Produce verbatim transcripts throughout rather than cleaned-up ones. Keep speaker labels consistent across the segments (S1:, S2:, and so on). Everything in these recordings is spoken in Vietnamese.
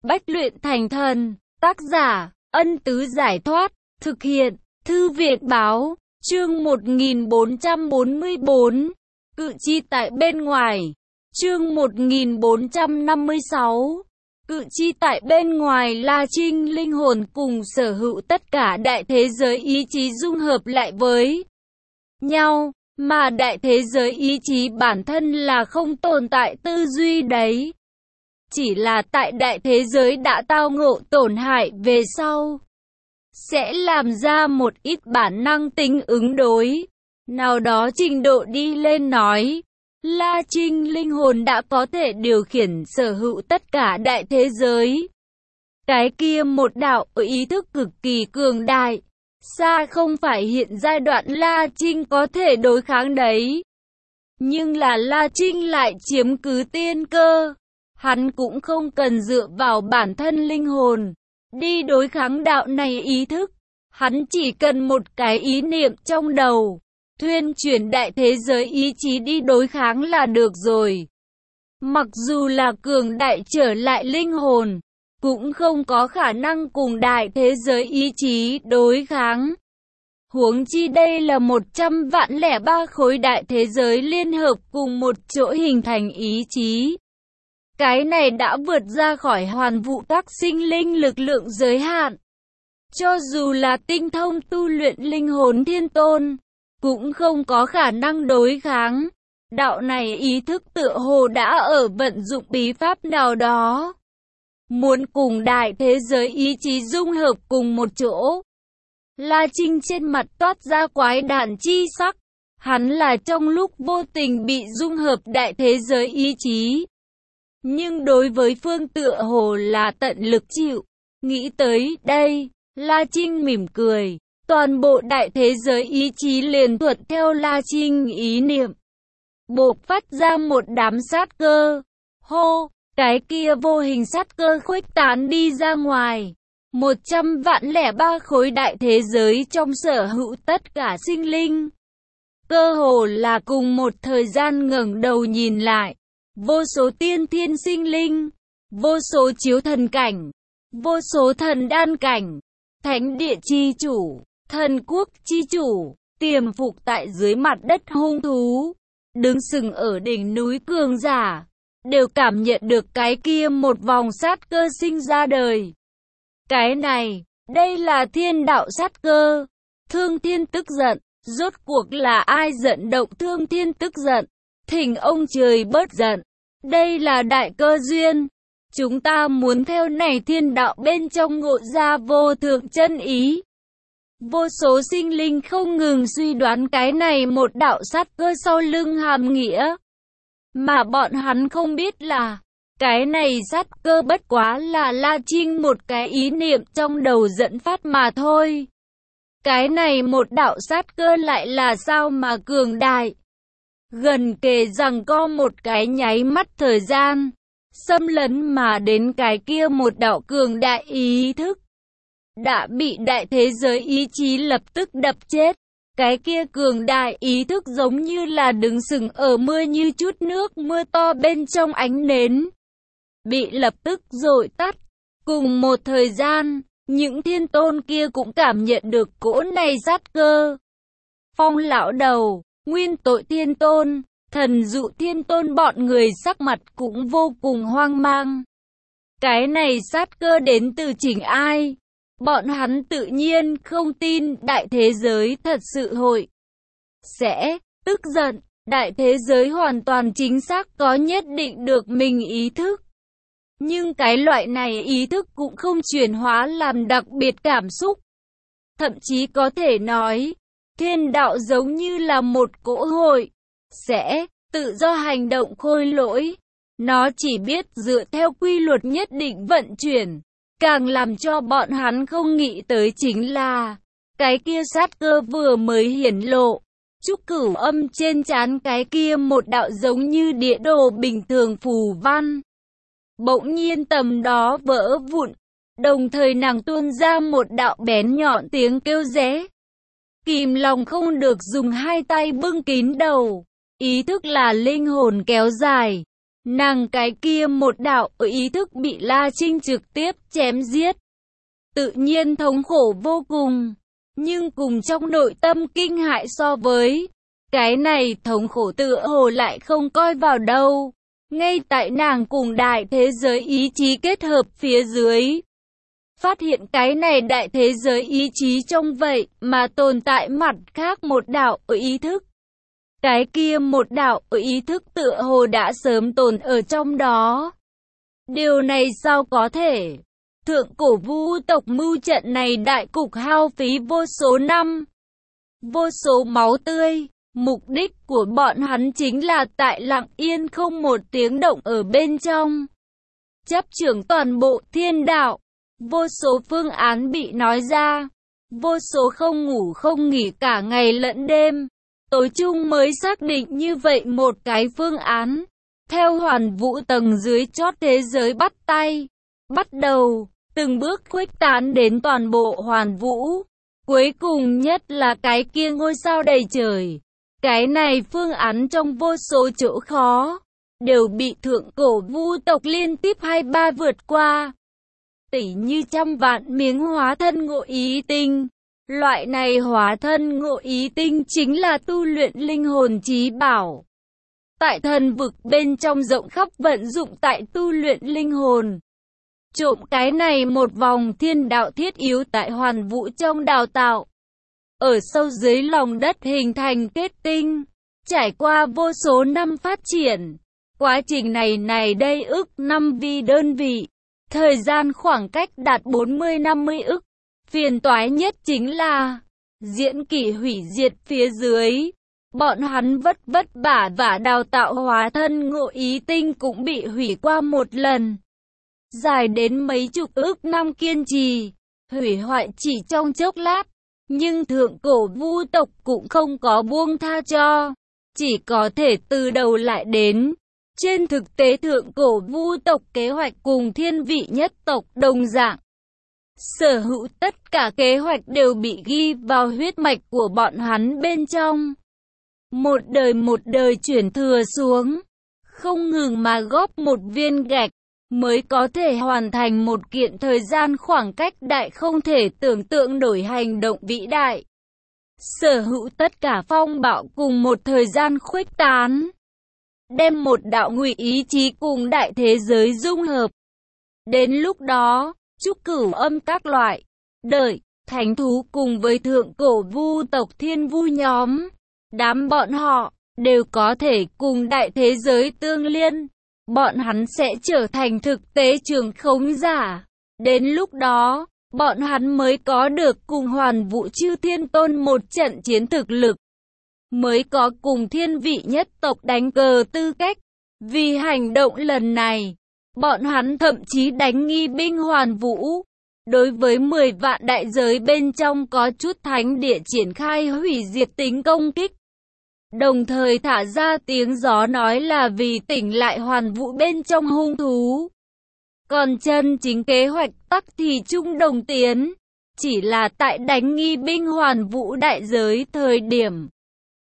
S1: Bách luyện thành thần. Tác giả, Ân Tứ Giải Thoát. Thực hiện, Thư viện Báo. Chương một nghìn bốn trăm bốn mươi bốn. Cự chi tại bên ngoài. Chương một nghìn bốn trăm năm mươi sáu. Cự chi tại bên ngoài. La Trinh linh hồn cùng sở hữu tất cả đại thế giới ý chí dung hợp lại với nhau, mà đại thế giới ý chí bản thân là không tồn tại tư duy đấy. Chỉ là tại đại thế giới đã tao ngộ tổn hại về sau, sẽ làm ra một ít bản năng tính ứng đối. Nào đó trình độ đi lên nói, La Trinh linh hồn đã có thể điều khiển sở hữu tất cả đại thế giới. Cái kia một đạo ý thức cực kỳ cường đại, xa không phải hiện giai đoạn La Trinh có thể đối kháng đấy. Nhưng là La Trinh lại chiếm cứ tiên cơ. Hắn cũng không cần dựa vào bản thân linh hồn đi đối kháng đạo này ý thức. Hắn chỉ cần một cái ý niệm trong đầu, thuyên chuyển đại thế giới ý chí đi đối kháng là được rồi. Mặc dù là cường đại trở lại linh hồn, cũng không có khả năng cùng đại thế giới ý chí đối kháng. Huống chi đây là một trăm vạn lẻ ba khối đại thế giới liên hợp cùng một chỗ hình thành ý chí. Cái này đã vượt ra khỏi hoàn vũ các sinh linh lực lượng giới hạn. Cho dù là tinh thông tu luyện linh hồn thiên tôn, cũng không có khả năng đối kháng. Đạo này ý thức tựa hồ đã ở vận dụng bí pháp nào đó, muốn cùng đại thế giới ý chí dung hợp cùng một chỗ. La Trinh trên mặt toát ra quái đản chi sắc. Hắn là trong lúc vô tình bị dung hợp đại thế giới ý chí, nhưng đối với phương tựa hồ là tận lực chịu. Nghĩ tới đây, La Trinh mỉm cười. Toàn bộ đại thế giới ý chí liền thuận theo La Trinh ý niệm, bộc phát ra một đám sát cơ. Hô, cái kia vô hình sát cơ khuếch tán đi ra ngoài. Một trăm vạn lẻ ba khối đại thế giới trong sở hữu tất cả sinh linh, cơ hồ là cùng một thời gian ngẩng đầu nhìn lại. Vô số tiên thiên sinh linh, vô số chiếu thần cảnh, vô số thần đan cảnh, thánh địa chi chủ, thần quốc chi chủ, tiềm phục tại dưới mặt đất hung thú, đứng sừng ở đỉnh núi cường giả, đều cảm nhận được cái kia một vòng sát cơ sinh ra đời. Cái này, đây là thiên đạo sát cơ. Thương Thiên tức giận, rốt cuộc là ai giận động Thương Thiên tức giận? Thỉnh ông trời bớt giận. Đây là đại cơ duyên. Chúng ta muốn theo này thiên đạo bên trong ngộ ra vô thượng chân ý. Vô số sinh linh không ngừng suy đoán cái này một đạo sát cơ sau lưng hàm nghĩa. Mà bọn hắn không biết là, cái này sát cơ bất quá là La Trinh một cái ý niệm trong đầu dẫn phát mà thôi. Cái này một đạo sát cơ lại là sao mà cường đại. Gần kề rằng có một cái nháy mắt thời gian, xâm lấn mà đến cái kia một đạo cường đại ý thức, đã bị đại thế giới ý chí lập tức đập chết. Cái kia cường đại ý thức giống như là đứng sừng ở mưa như chút nước mưa to bên trong ánh nến, bị lập tức dội tắt. Cùng một thời gian, những thiên tôn kia cũng cảm nhận được cỗ này sát cơ. Phong lão đầu, Nguyên Tội Thiên Tôn, Thần Dụ Thiên Tôn bọn người sắc mặt cũng vô cùng hoang mang. Cái này sát cơ đến từ chính ai? Bọn hắn tự nhiên không tin đại thế giới thật sự hội sẽ tức giận. Đại thế giới hoàn toàn chính xác có nhất định được mình ý thức. Nhưng cái loại này ý thức cũng không chuyển hóa làm đặc biệt cảm xúc. Thậm chí có thể nói, thiên đạo giống như là một cỗ hội, sẽ tự do hành động khôi lỗi. Nó chỉ biết dựa theo quy luật nhất định vận chuyển. Càng làm cho bọn hắn không nghĩ tới chính là, cái kia sát cơ vừa mới hiển lộ. Trúc Cửu Âm trên trán cái kia một đạo giống như địa đồ bình thường phù văn, bỗng nhiên tầm đó vỡ vụn. Đồng thời nàng tuôn ra một đạo bén nhọn tiếng kêu ré. Kìm lòng không được dùng hai tay bưng kín đầu. Ý thức là linh hồn kéo dài, Nàng cái kia một đạo ý thức bị La Trinh trực tiếp chém giết. Tự nhiên thống khổ vô cùng, nhưng cùng trong nội tâm kinh hại so với cái này thống khổ tựa hồ lại không coi vào đâu. Ngay tại nàng cùng đại thế giới ý chí kết hợp phía dưới, phát hiện cái này đại thế giới ý chí trong vậy mà tồn tại mặt khác một đạo ý thức. Cái kia một đạo ý thức tựa hồ đã sớm tồn ở trong đó. Điều này sao có thể? Thượng cổ vu tộc mưu trận này đại cục hao phí vô số năm, vô số máu tươi. Mục đích của bọn hắn chính là tại lặng yên không một tiếng động ở bên trong chấp trưởng toàn bộ thiên đạo. Vô số phương án bị nói ra, vô số không ngủ không nghỉ cả ngày lẫn đêm, tối chung mới xác định như vậy một cái phương án. Theo hoàn vũ tầng dưới chót thế giới bắt tay, bắt đầu, từng bước khuếch tán đến toàn bộ hoàn vũ. Cuối cùng nhất là cái kia ngôi sao đầy trời. Cái này phương án trong vô số chỗ khó, đều bị thượng cổ vu tộc liên tiếp hai ba vượt qua. Tỉ như trăm vạn miếng hóa thân ngộ ý tinh. Loại này hóa thân ngộ ý tinh chính là tu luyện linh hồn chí bảo. Tại thần vực bên trong rộng khắp vận dụng tại tu luyện linh hồn. Trộm cái này một vòng thiên đạo thiết yếu tại hoàn vũ trong đào tạo. Ở sâu dưới lòng đất hình thành kết tinh, trải qua vô số năm phát triển. Quá trình này này đây ức năm vi đơn vị, thời gian khoảng cách đạt bốn mươi năm mươi ức. Phiền toái nhất chính là, diễn kỷ hủy diệt phía dưới, bọn hắn vất vất vả và đào tạo hóa thân ngộ ý tinh cũng bị hủy qua một lần. Dài đến mấy chục ức năm kiên trì, hủy hoại chỉ trong chốc lát. Nhưng thượng cổ vu tộc cũng không có buông tha cho, chỉ có thể từ đầu lại đến. Trên thực tế thượng cổ vu tộc kế hoạch cùng thiên vị nhất tộc đồng dạng. Sở hữu tất cả kế hoạch đều bị ghi vào huyết mạch của bọn hắn bên trong. Một đời một đời chuyển thừa xuống, không ngừng mà góp một viên gạch, mới có thể hoàn thành một kiện thời gian khoảng cách đại không thể tưởng tượng nổi hành động vĩ đại. Sở hữu tất cả phong bạo cùng một thời gian khuếch tán. Đem một đạo ngụy ý chí cùng đại thế giới dung hợp. Đến lúc đó, trúc cửu âm các loại, đợi, thánh thú cùng với thượng cổ vu tộc thiên vu nhóm. Đám bọn họ, đều có thể cùng đại thế giới tương liên. Bọn hắn sẽ trở thành thực tế trường khống giả. Đến lúc đó, bọn hắn mới có được cùng hoàn vũ chư thiên tôn một trận chiến thực lực. Mới có cùng thiên vị nhất tộc đánh cờ tư cách. Vì hành động lần này, bọn hắn thậm chí đánh nghi binh hoàn vũ. Đối với mười vạn đại giới bên trong có chút thánh địa triển khai hủy diệt tính công kích. Đồng thời thả ra tiếng gió nói là vì tỉnh lại hoàn vũ bên trong hung thú. Còn chân chính kế hoạch tắc thì chung đồng tiến. Chỉ là tại đánh nghi binh hoàn vũ đại giới thời điểm.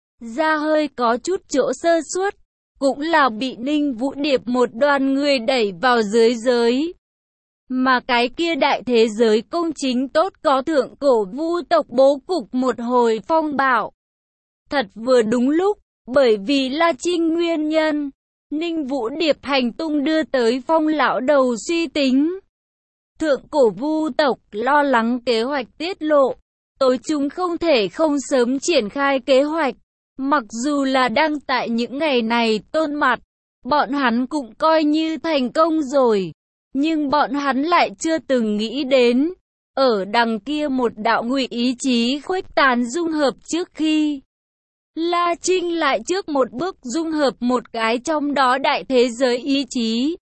S1: Ra hơi có chút chỗ sơ suất. Cũng là bị Ninh Vũ Điệp một đoàn người đẩy vào dưới giới. Mà cái kia đại thế giới công chính tốt có thượng cổ vu tộc bố cục một hồi phong bạo. Thật vừa đúng lúc, bởi vì La Trinh nguyên nhân, Ninh Vũ Điệp hành tung đưa tới Phong lão đầu suy tính. Thượng cổ vu tộc lo lắng kế hoạch tiết lộ, tối chúng không thể không sớm triển khai kế hoạch. Mặc dù là đang tại những ngày này tôn mặt, bọn hắn cũng coi như thành công rồi. Nhưng bọn hắn lại chưa từng nghĩ đến, ở đằng kia một đạo ngụy ý chí khuếch tán dung hợp trước khi. La Trinh lại trước một bước dung hợp một cái trong đó đại thế giới ý chí.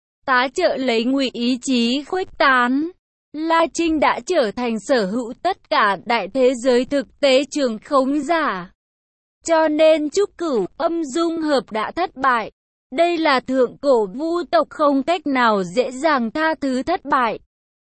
S1: Tá trợ lấy ngụy ý chí khuếch tán. La Trinh đã trở thành sở hữu tất cả đại thế giới thực tế trường khống giả. Cho nên trúc cửu âm dung hợp đã thất bại. Đây là thượng cổ vu tộc không cách nào dễ dàng tha thứ thất bại.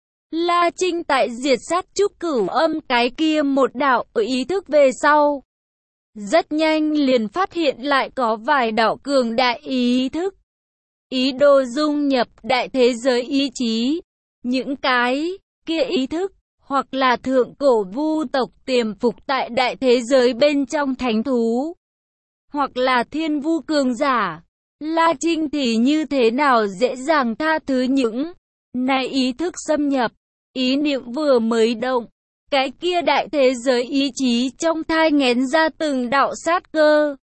S1: La Trinh tại diệt sát trúc cửu âm cái kia một đạo ở ý thức về sau. Rất nhanh liền phát hiện lại có vài đạo cường đại ý thức. ý đồ dung nhập đại thế giới ý chí. Những cái kia ý thức, hoặc là thượng cổ vu tộc tiềm phục tại đại thế giới bên trong thánh thú, hoặc là thiên vu cường giả. La Trinh thì như thế nào dễ dàng tha thứ những này ý thức xâm nhập, ý niệm vừa mới động, cái kia đại thế giới ý chí trong thai nghén ra từng đạo sát cơ.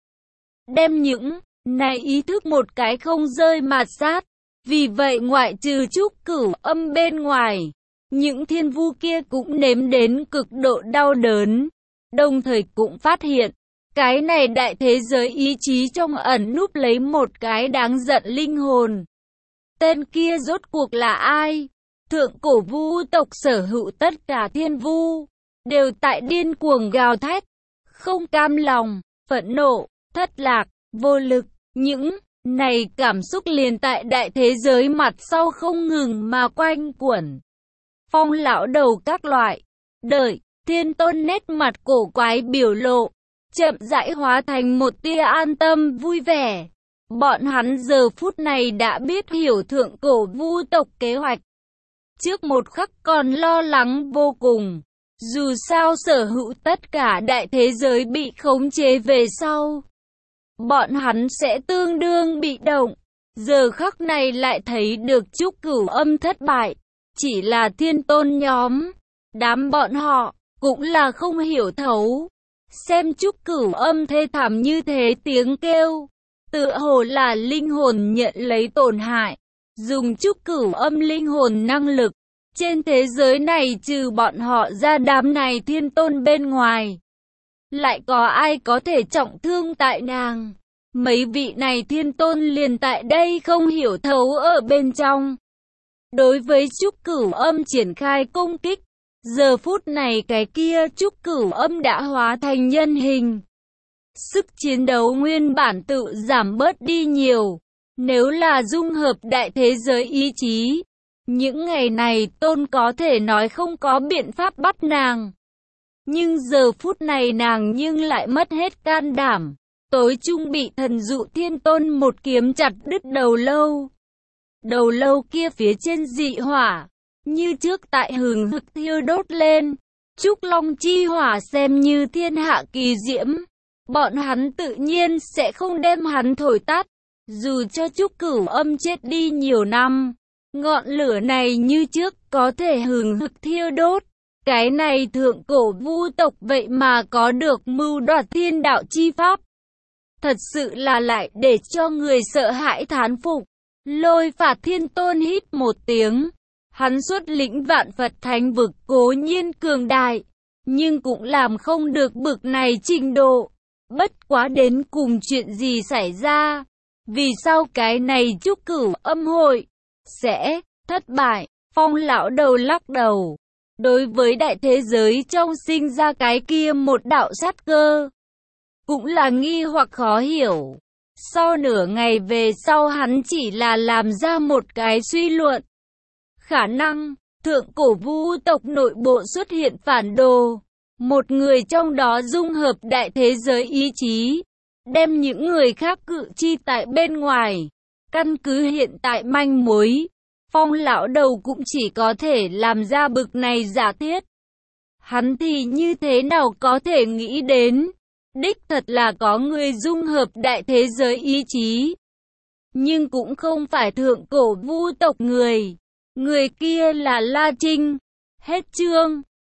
S1: Đem những này ý thức một cái không rơi mạt sát. Vì vậy ngoại trừ Trúc Cửu Âm bên ngoài, những thiên vu kia cũng nếm đến cực độ đau đớn, đồng thời cũng phát hiện, cái này đại thế giới ý chí trong ẩn núp lấy một cái đáng giận linh hồn. Tên kia rốt cuộc là ai? Thượng cổ vu tộc sở hữu tất cả thiên vu, đều tại điên cuồng gào thét, không cam lòng, phẫn nộ, thất lạc, vô lực, những này cảm xúc liền tại đại thế giới mặt sau không ngừng mà quanh quẩn. Phong lão đầu các loại, đợi, Thiên Tôn nét mặt cổ quái biểu lộ, chậm rãi hóa thành một tia an tâm vui vẻ. Bọn hắn giờ phút này đã biết hiểu thượng cổ vu tộc kế hoạch. Trước một khắc còn lo lắng vô cùng, dù sao sở hữu tất cả đại thế giới bị khống chế về sau, bọn hắn sẽ tương đương bị động. Giờ khắc này lại thấy được Trúc Cửu Âm thất bại, chỉ là Thiên Tôn nhóm, đám bọn họ cũng là không hiểu thấu. Xem Trúc Cửu Âm thê thảm như thế tiếng kêu, tựa hồ là linh hồn nhận lấy tổn hại. Dùng Trúc Cửu Âm linh hồn năng lực, trên thế giới này trừ bọn họ ra đám này Thiên Tôn bên ngoài, lại có ai có thể trọng thương tại nàng? Mấy vị này Thiên Tôn liền tại đây không hiểu thấu ở bên trong. Đối với Trúc Cửu Âm triển khai công kích, giờ phút này cái kia Trúc Cửu Âm đã hóa thành nhân hình. Sức chiến đấu nguyên bản tự giảm bớt đi nhiều. Nếu là dung hợp đại thế giới ý chí, những ngày này Tôn có thể nói không có biện pháp bắt nàng. Nhưng giờ phút này nàng nhưng lại mất hết can đảm. Tối trung bị thần dụ Thiên Tôn một kiếm chặt đứt đầu lâu. Đầu lâu kia phía trên dị hỏa, như trước tại hừng hực thiêu đốt lên. Trúc Long chi hỏa xem như thiên hạ kỳ diễm, bọn hắn tự nhiên sẽ không đem hắn thổi tắt. Dù cho Trúc Cửu Âm chết đi nhiều năm, ngọn lửa này như trước có thể hừng hực thiêu đốt. Cái này thượng cổ vu tộc vậy mà có được mưu đoạt thiên đạo chi pháp. Thật sự là lại để cho người sợ hãi thán phục. Lôi Phạt Thiên Tôn hít một tiếng. Hắn xuất lĩnh vạn Phật thánh vực cố nhiên cường đại, nhưng cũng làm không được bực này trình độ. Bất quá đến cùng chuyện gì xảy ra? Vì sao cái này Trúc Cửu Âm hội sẽ thất bại? Phong lão đầu lắc đầu. Đối với đại thế giới trong sinh ra cái kia một đạo sát cơ, cũng là nghi hoặc khó hiểu. Sau nửa ngày về sau hắn chỉ là làm ra một cái suy luận. Khả năng, thượng cổ vu tộc nội bộ xuất hiện phản đồ. Một người trong đó dung hợp đại thế giới ý chí, đem những người khác cự chi tại bên ngoài. Căn cứ hiện tại manh mối, Phong lão đầu cũng chỉ có thể làm ra bực này giả thiết. Hắn thì như thế nào có thể nghĩ đến, đích thật là có người dung hợp đại thế giới ý chí. Nhưng cũng không phải thượng cổ vu tộc người. Người kia là La Trinh. Hết chương.